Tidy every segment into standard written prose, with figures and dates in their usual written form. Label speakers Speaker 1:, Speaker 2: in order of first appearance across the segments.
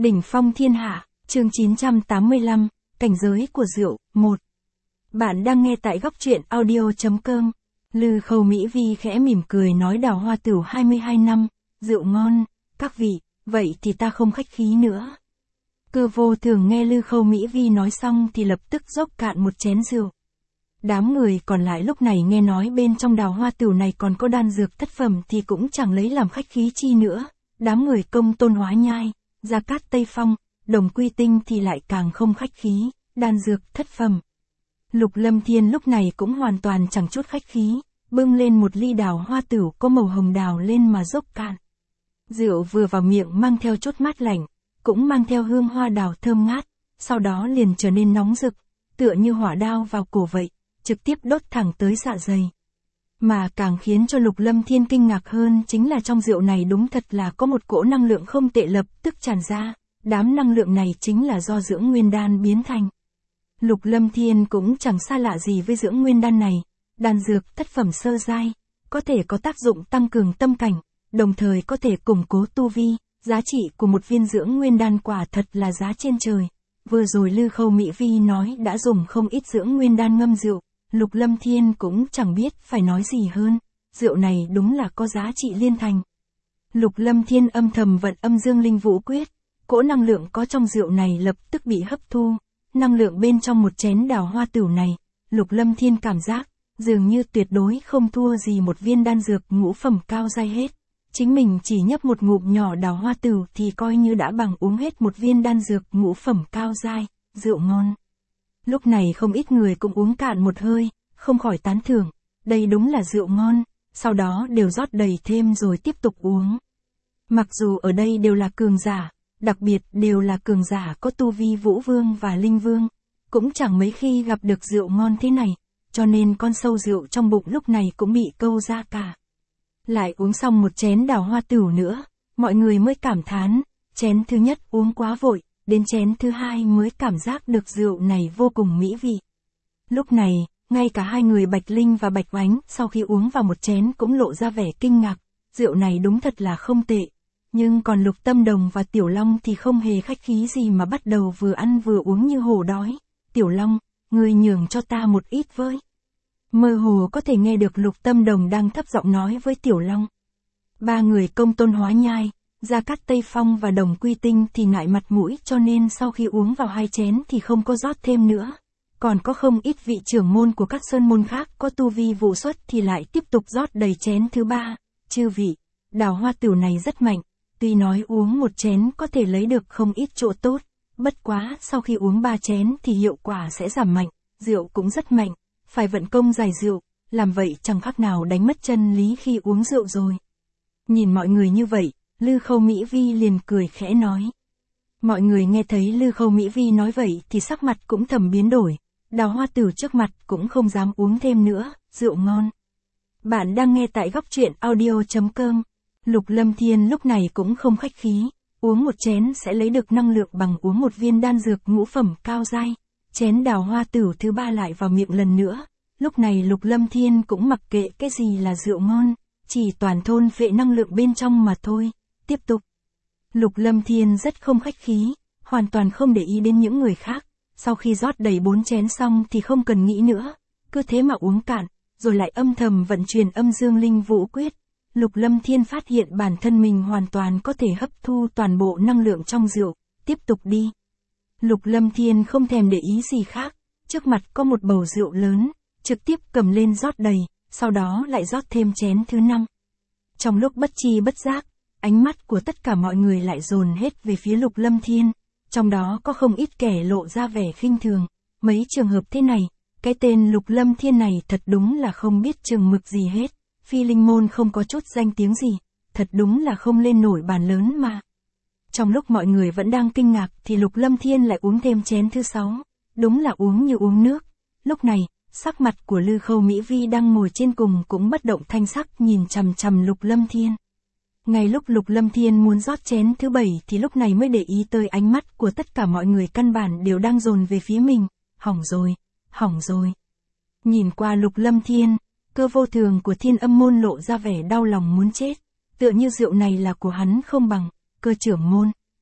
Speaker 1: Đỉnh phong thiên hạ, chương 985, cảnh giới của rượu, 1. Bạn đang nghe tại góc truyện audio.com. Lư Khâu Mỹ Vi khẽ mỉm cười nói Đào Hoa Tửu 22 năm, rượu ngon, các vị, vậy thì ta không khách khí nữa. Cơ Vô Thường nghe Lư Khâu Mỹ Vi nói xong thì lập tức dốc cạn một chén rượu. Đám người còn lại lúc này nghe nói bên trong Đào Hoa Tửu này còn có đan dược thất phẩm thì cũng chẳng lấy làm khách khí chi nữa. Đám người Công Tôn Hóa Nhai, Gia Cát Tây Phong, Đồng Quy Tinh thì lại càng không khách khí, đan dược thất phẩm. Lục Lâm Thiên lúc này cũng hoàn toàn chẳng chút khách khí, bưng lên một ly Đào Hoa Tửu có màu hồng đào lên mà dốc cạn. Rượu vừa vào miệng mang theo chút mát lạnh, cũng mang theo hương hoa đào thơm ngát, sau đó liền trở nên nóng rực, tựa như hỏa đao vào cổ vậy, trực tiếp đốt thẳng tới dạ dày. Mà càng khiến cho Lục Lâm Thiên kinh ngạc hơn chính là trong rượu này đúng thật là có một cỗ năng lượng không tệ lập tức tràn ra, đám năng lượng này chính là do dưỡng nguyên đan biến thành. Lục Lâm Thiên cũng chẳng xa lạ gì với dưỡng nguyên đan này, đan dược thất phẩm sơ giai, có thể có tác dụng tăng cường tâm cảnh, đồng thời có thể củng cố tu vi, giá trị của một viên dưỡng nguyên đan quả thật là giá trên trời. Vừa rồi Lư Khâu Mỹ Vi nói đã dùng không ít dưỡng nguyên đan ngâm rượu, Lục Lâm Thiên cũng chẳng biết phải nói gì hơn, rượu này đúng là có giá trị liên thành. Lục Lâm Thiên âm thầm vận âm dương linh vũ quyết, cỗ năng lượng có trong rượu này lập tức bị hấp thu, năng lượng bên trong một chén Đào Hoa Tửu này, Lục Lâm Thiên cảm giác, dường như tuyệt đối không thua gì một viên đan dược ngũ phẩm cao giai hết. Chính mình chỉ nhấp một ngụm nhỏ Đào Hoa Tửu thì coi như đã bằng uống hết một viên đan dược ngũ phẩm cao giai, rượu ngon. Lúc này không ít người cũng uống cạn một hơi, không khỏi tán thưởng, đây đúng là rượu ngon, sau đó đều rót đầy thêm rồi tiếp tục uống. Mặc dù ở đây đều là cường giả, đặc biệt đều là cường giả có tu vi Vũ Vương và Linh Vương, cũng chẳng mấy khi gặp được rượu ngon thế này, cho nên con sâu rượu trong bụng lúc này cũng bị câu ra cả. Lại uống xong một chén Đào Hoa Tửu nữa, mọi người mới cảm thán, chén thứ nhất uống quá vội, đến chén thứ hai mới cảm giác được rượu này vô cùng mỹ vị. Lúc này, ngay cả hai người Bạch Linh và Bạch Oánh sau khi uống vào một chén cũng lộ ra vẻ kinh ngạc, rượu này đúng thật là không tệ. Nhưng còn Lục Tâm Đồng và Tiểu Long thì không hề khách khí gì mà bắt đầu vừa ăn vừa uống như hổ đói. Tiểu Long, ngươi nhường cho ta một ít với. Mơ hồ có thể nghe được Lục Tâm Đồng đang thấp giọng nói với Tiểu Long. Ba người Công Tôn Hóa Nhai, Gia Cát Tây Phong và Đồng Quy Tinh thì ngại mặt mũi cho nên sau khi uống vào hai chén thì không có rót thêm nữa. Còn có không ít vị trưởng môn của các sơn môn khác có tu vi vũ xuất thì lại tiếp tục rót đầy chén thứ ba. Chư vị, Đào Hoa Tửu này rất mạnh, tuy nói uống một chén có thể lấy được không ít chỗ tốt, bất quá sau khi uống ba chén thì hiệu quả sẽ giảm mạnh, rượu cũng rất mạnh, phải vận công giải rượu, làm vậy chẳng khác nào đánh mất chân lý khi uống rượu rồi. Nhìn mọi người như vậy, Lư Khâu Mỹ Vi liền cười khẽ nói. Mọi người nghe thấy Lư Khâu Mỹ Vi nói vậy thì sắc mặt cũng thầm biến đổi. Đào Hoa Tửu trước mặt cũng không dám uống thêm nữa, rượu ngon. Bạn đang nghe tại góc truyện audio.com. Lục Lâm Thiên lúc này cũng không khách khí, uống một chén sẽ lấy được năng lượng bằng uống một viên đan dược ngũ phẩm cao giai. Chén Đào Hoa Tửu thứ ba lại vào miệng lần nữa, lúc này Lục Lâm Thiên cũng mặc kệ cái gì là rượu ngon, chỉ toàn thôn phệ năng lượng bên trong mà thôi. Tiếp tục. Lục Lâm Thiên rất không khách khí, hoàn toàn không để ý đến những người khác. Sau khi rót đầy 4 chén xong thì không cần nghĩ nữa, cứ thế mà uống cạn, rồi lại âm thầm vận chuyển âm dương linh vũ quyết. Lục Lâm Thiên phát hiện bản thân mình hoàn toàn có thể hấp thu toàn bộ năng lượng trong rượu, tiếp tục đi. Lục Lâm Thiên không thèm để ý gì khác, trước mặt có một bầu rượu lớn, trực tiếp cầm lên rót đầy, sau đó lại rót thêm chén thứ 5. Trong lúc bất chi bất giác, ánh mắt của tất cả mọi người lại dồn hết về phía Lục Lâm Thiên. Trong đó có không ít kẻ lộ ra vẻ khinh thường, mấy trường hợp thế này, cái tên Lục Lâm Thiên này thật đúng là không biết chừng mực gì hết, phi linh môn không có chút danh tiếng gì, thật đúng là không lên nổi bàn lớn mà. Trong lúc mọi người vẫn đang kinh ngạc thì Lục Lâm Thiên lại uống thêm chén thứ 6, đúng là uống như uống nước. Lúc này, sắc mặt của Lư Khâu Mỹ Vi đang ngồi trên cùng cũng bất động thanh sắc nhìn chằm chằm Lục Lâm Thiên. Ngay lúc Lục Lâm Thiên muốn rót chén thứ 7 thì lúc này mới để ý tới ánh mắt của tất cả mọi người căn bản đều đang dồn về phía mình. Hỏng rồi, hỏng rồi. Nhìn qua Lục Lâm Thiên, Cơ Vô Thường của Thiên Âm môn lộ ra vẻ đau lòng muốn chết. Tựa như rượu này là của hắn không bằng. Cơ trưởng môn,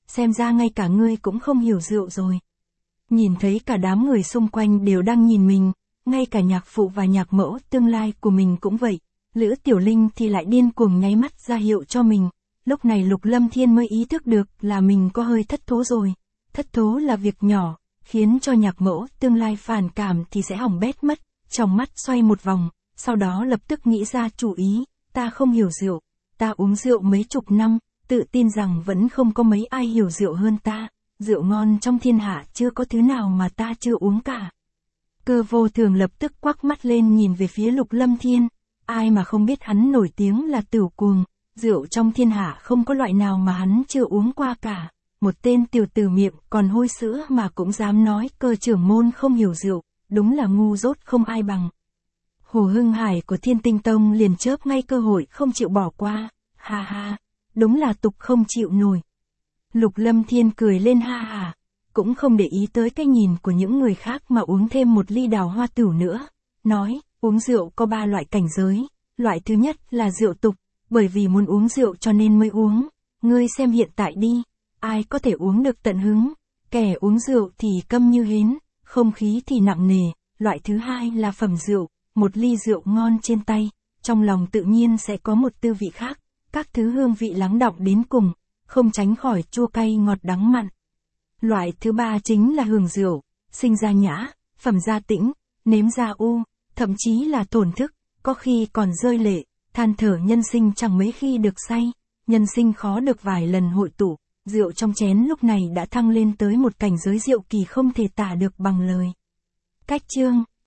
Speaker 1: xem ra ngay cả ngươi cũng không hiểu rượu rồi. Nhìn thấy cả đám người xung quanh đều đang nhìn mình, ngay cả nhạc phụ và nhạc mẫu tương lai của mình cũng vậy. Lữ Tiểu Linh thì lại điên cuồng nháy mắt ra hiệu cho mình. Lúc này Lục Lâm Thiên mới ý thức được là mình có hơi thất thố rồi. Thất thố là việc nhỏ, khiến cho nhạc mẫu tương lai phản cảm thì sẽ hỏng bét mất. Trong mắt xoay một vòng, sau đó lập tức nghĩ ra chủ ý, ta không hiểu rượu, ta uống rượu mấy chục năm, tự tin rằng vẫn không có mấy ai hiểu rượu hơn ta. Rượu ngon trong thiên hạ chưa có thứ nào mà ta chưa uống cả. Cơ Vô Thường lập tức quắc mắt lên nhìn về phía Lục Lâm Thiên. Ai mà không biết hắn nổi tiếng là tửu cuồng, rượu trong thiên hạ không có loại nào mà hắn chưa uống qua cả. Một tên tiểu tử miệng còn hôi sữa mà cũng dám nói Cơ trưởng môn không hiểu rượu, đúng là ngu dốt không ai bằng. Hồ Hưng Hải của Thiên Tinh Tông liền chớp ngay cơ hội không chịu bỏ qua, ha ha, đúng là tục không chịu nổi. Lục Lâm Thiên cười lên ha ha, cũng không để ý tới cái nhìn của những người khác mà uống thêm một ly đào hoa tửu nữa, nói, uống rượu có 3 loại cảnh giới, loại thứ nhất là rượu tục, bởi vì muốn uống rượu cho nên mới uống, ngươi xem hiện tại đi, ai có thể uống được tận hứng, kẻ uống rượu thì câm như hến, không khí thì nặng nề, loại thứ hai là phẩm rượu, một ly rượu ngon trên tay, trong lòng tự nhiên sẽ có một tư vị khác, các thứ hương vị lắng đọng đến cùng, không tránh khỏi chua cay ngọt đắng mặn. Loại thứ ba chính là hưởng rượu, sinh ra nhã, phẩm ra tĩnh, nếm ra u, thậm chí là thổn thức, có khi còn rơi lệ, than thở nhân sinh chẳng mấy khi được say, nhân sinh khó được vài lần hội tụ, rượu trong chén lúc này đã thăng lên tới một cảnh giới diệu kỳ không thể tả được bằng lời. Cách chương